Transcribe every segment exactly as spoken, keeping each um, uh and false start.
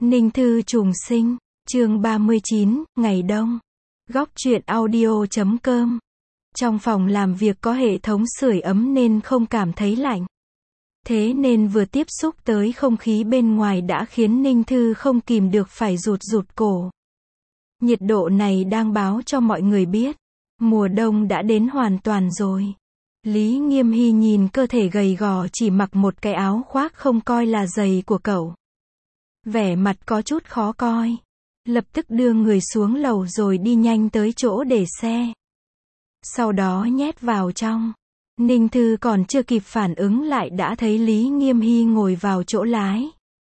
Ninh Thư trùng sinh, chương ba mươi chín, ngày đông. Góc truyện audio chấm com. Trong phòng làm việc có hệ thống sưởi ấm nên không cảm thấy lạnh. Thế nên vừa tiếp xúc tới không khí bên ngoài đã khiến Ninh Thư không kìm được phải rụt rụt cổ. Nhiệt độ này đang báo cho mọi người biết, mùa đông đã đến hoàn toàn rồi. Lý Nghiêm Hy nhìn cơ thể gầy gò chỉ mặc một cái áo khoác không coi là dày của cậu. Vẻ mặt có chút khó coi. Lập tức đưa người xuống lầu rồi đi nhanh tới chỗ để xe. Sau đó nhét vào trong. Ninh Thư còn chưa kịp phản ứng lại đã thấy Lý Nghiêm Hy ngồi vào chỗ lái.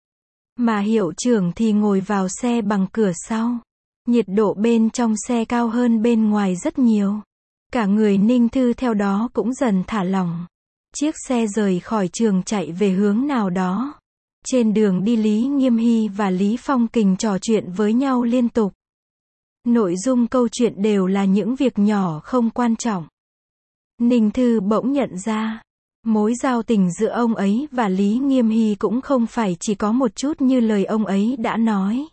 Mà hiệu trưởng thì ngồi vào xe bằng cửa sau. Nhiệt độ bên trong xe cao hơn bên ngoài rất nhiều. Cả người Ninh Thư theo đó cũng dần thả lỏng. Chiếc xe rời khỏi trường chạy về hướng nào đó. Trên đường đi Lý Nghiêm Hy và Lý Phong Kình trò chuyện với nhau liên tục. Nội dung câu chuyện đều là những việc nhỏ không quan trọng. Ninh Thư bỗng nhận ra, mối giao tình giữa ông ấy và Lý Nghiêm Hy cũng không phải chỉ có một chút như lời ông ấy đã nói.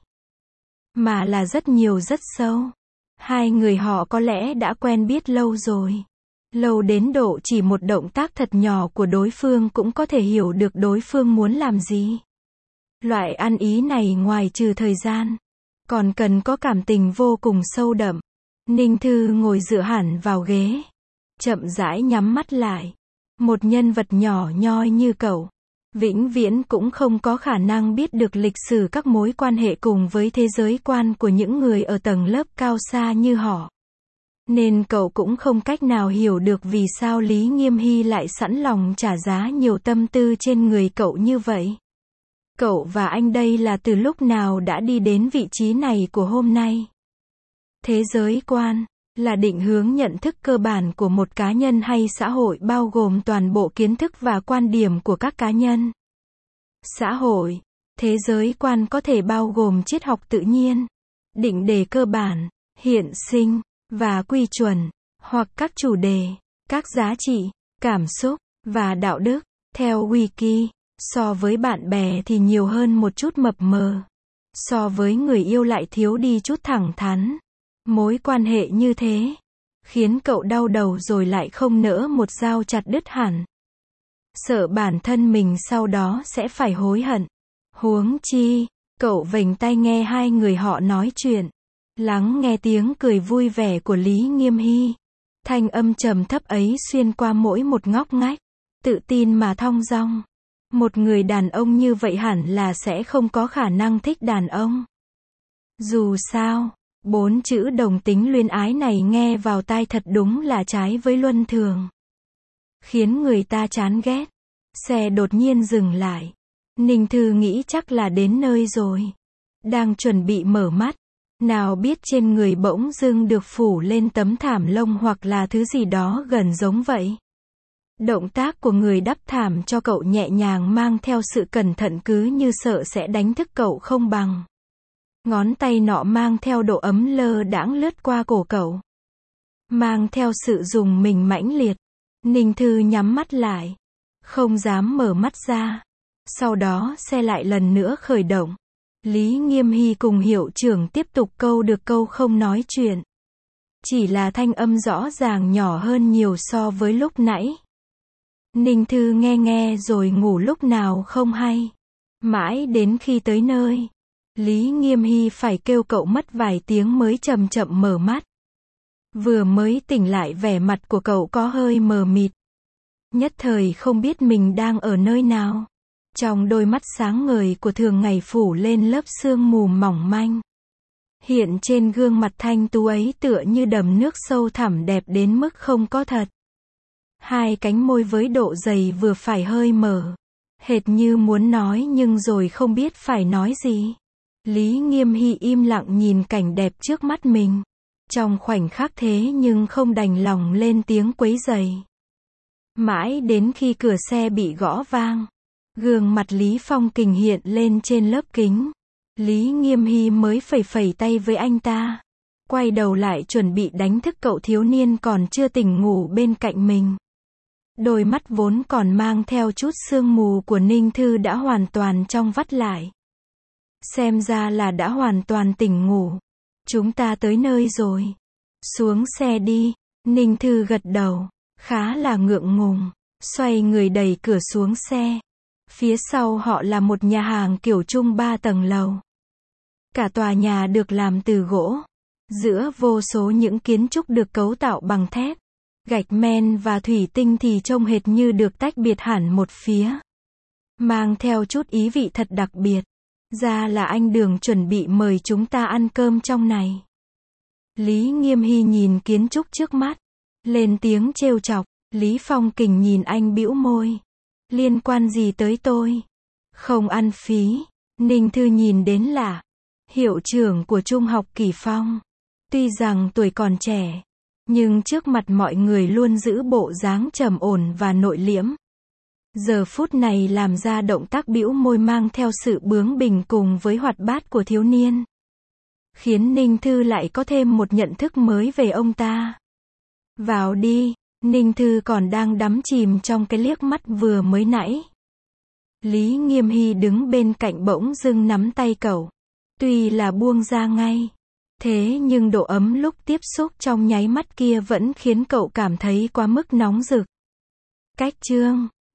Mà là rất nhiều rất sâu. Hai người họ có lẽ đã quen biết lâu rồi. Lâu đến độ chỉ một động tác thật nhỏ của đối phương cũng có thể hiểu được đối phương muốn làm gì. Loại ăn ý này ngoài trừ thời gian, còn cần có cảm tình vô cùng sâu đậm. Ninh Thư ngồi dựa hẳn vào ghế, chậm rãi nhắm mắt lại. Một nhân vật nhỏ nhoi như cậu, vĩnh viễn cũng không có khả năng biết được lịch sử các mối quan hệ cùng với thế giới quan của những người ở tầng lớp cao xa như họ. Nên cậu cũng không cách nào hiểu được vì sao Lý Nghiêm Hy lại sẵn lòng trả giá nhiều tâm tư trên người cậu như vậy. Cậu và anh đây là từ lúc nào đã đi đến vị trí này của hôm nay? Thế giới quan là định hướng nhận thức cơ bản của một cá nhân hay xã hội bao gồm toàn bộ kiến thức và quan điểm của các cá nhân? Xã hội, thế giới quan có thể bao gồm triết học tự nhiên, định đề cơ bản, hiện sinh và quy chuẩn, hoặc các chủ đề, các giá trị, cảm xúc và đạo đức. Theo Wiki, so với bạn bè thì nhiều hơn một chút mập mờ. So với người yêu lại thiếu đi chút thẳng thắn. Mối quan hệ như thế khiến cậu đau đầu rồi lại không nỡ một dao chặt đứt hẳn. Sợ bản thân mình sau đó sẽ phải hối hận. Huống chi, cậu vểnh tai nghe hai người họ nói chuyện. Lắng nghe tiếng cười vui vẻ của Lý Nghiêm Hy. Thanh âm trầm thấp ấy xuyên qua mỗi một ngóc ngách. Tự tin mà thong dong. Một người đàn ông như vậy hẳn là sẽ không có khả năng thích đàn ông. Dù sao, bốn chữ đồng tính luyến ái này nghe vào tai thật đúng là trái với luân thường. Khiến người ta chán ghét. Xe đột nhiên dừng lại. Ninh Thư nghĩ chắc là đến nơi rồi. Đang chuẩn bị mở mắt. Nào biết trên người bỗng dưng được phủ lên tấm thảm lông hoặc là thứ gì đó gần giống vậy. Động tác của người đắp thảm cho cậu nhẹ nhàng mang theo sự cẩn thận cứ như sợ sẽ đánh thức cậu không bằng. Ngón tay nọ mang theo độ ấm lơ đãng lướt qua cổ cậu. Mang theo sự rùng mình mãnh liệt. Ninh Thư nhắm mắt lại. Không dám mở mắt ra. Sau đó xe lại lần nữa khởi động. Lý Nghiêm Hy cùng hiệu trưởng tiếp tục câu được câu không nói chuyện. Chỉ là thanh âm rõ ràng nhỏ hơn nhiều so với lúc nãy. Ninh Thư nghe nghe rồi ngủ lúc nào không hay. Mãi đến khi tới nơi, Lý Nghiêm Hy phải kêu cậu mất vài tiếng mới chậm chậm mở mắt. Vừa mới tỉnh lại vẻ mặt của cậu có hơi mờ mịt. Nhất thời không biết mình đang ở nơi nào. Trong đôi mắt sáng ngời của thường ngày phủ lên lớp sương mù mỏng manh. Hiện trên gương mặt thanh tú ấy tựa như đầm nước sâu thẳm đẹp đến mức không có thật. Hai cánh môi với độ dày vừa phải hơi mở. Hệt như muốn nói nhưng rồi không biết phải nói gì. Lý Nghiêm Hy im lặng nhìn cảnh đẹp trước mắt mình. Trong khoảnh khắc thế nhưng không đành lòng lên tiếng quấy rầy. Mãi đến khi cửa xe bị gõ vang. Gương mặt Lý Phong Kình hiện lên trên lớp kính. Lý Nghiêm Hy mới phẩy phẩy tay với anh ta. Quay đầu lại chuẩn bị đánh thức cậu thiếu niên còn chưa tỉnh ngủ bên cạnh mình. Đôi mắt vốn còn mang theo chút sương mù của Ninh Thư đã hoàn toàn trong vắt lại. Xem ra là đã hoàn toàn tỉnh ngủ. Chúng ta tới nơi rồi. Xuống xe đi. Ninh Thư gật đầu, khá là ngượng ngùng, xoay người đẩy cửa xuống xe. Phía sau họ là một nhà hàng kiểu chung ba tầng lầu. Cả tòa nhà được làm từ gỗ. Giữa vô số những kiến trúc được cấu tạo bằng thép, gạch men và thủy tinh thì trông hệt như được tách biệt hẳn một phía. Mang theo chút ý vị thật đặc biệt. Ra là anh Đường chuẩn bị mời chúng ta ăn cơm trong này. Lý Nghiêm Hy nhìn kiến trúc trước mắt, lên tiếng trêu chọc. Lý Phong Kình nhìn anh bĩu môi. Liên quan gì tới tôi? Không ăn phí. Ninh Thư nhìn đến lạ. Hiệu trưởng của Trung học Kỳ Phong. Tuy rằng tuổi còn trẻ, nhưng trước mặt mọi người luôn giữ bộ dáng trầm ổn và nội liễm. Giờ phút này làm ra động tác bĩu môi mang theo sự bướng bỉnh cùng với hoạt bát của thiếu niên. Khiến Ninh Thư lại có thêm một nhận thức mới về ông ta. Vào đi. Ninh Thư còn đang đắm chìm trong cái liếc mắt vừa mới nãy. Lý Nghiêm Hy đứng bên cạnh bỗng dưng nắm tay cậu. Tuy là buông ra ngay, thế nhưng độ ấm lúc tiếp xúc trong nháy mắt kia vẫn khiến cậu cảm thấy quá mức nóng rực. Cách chương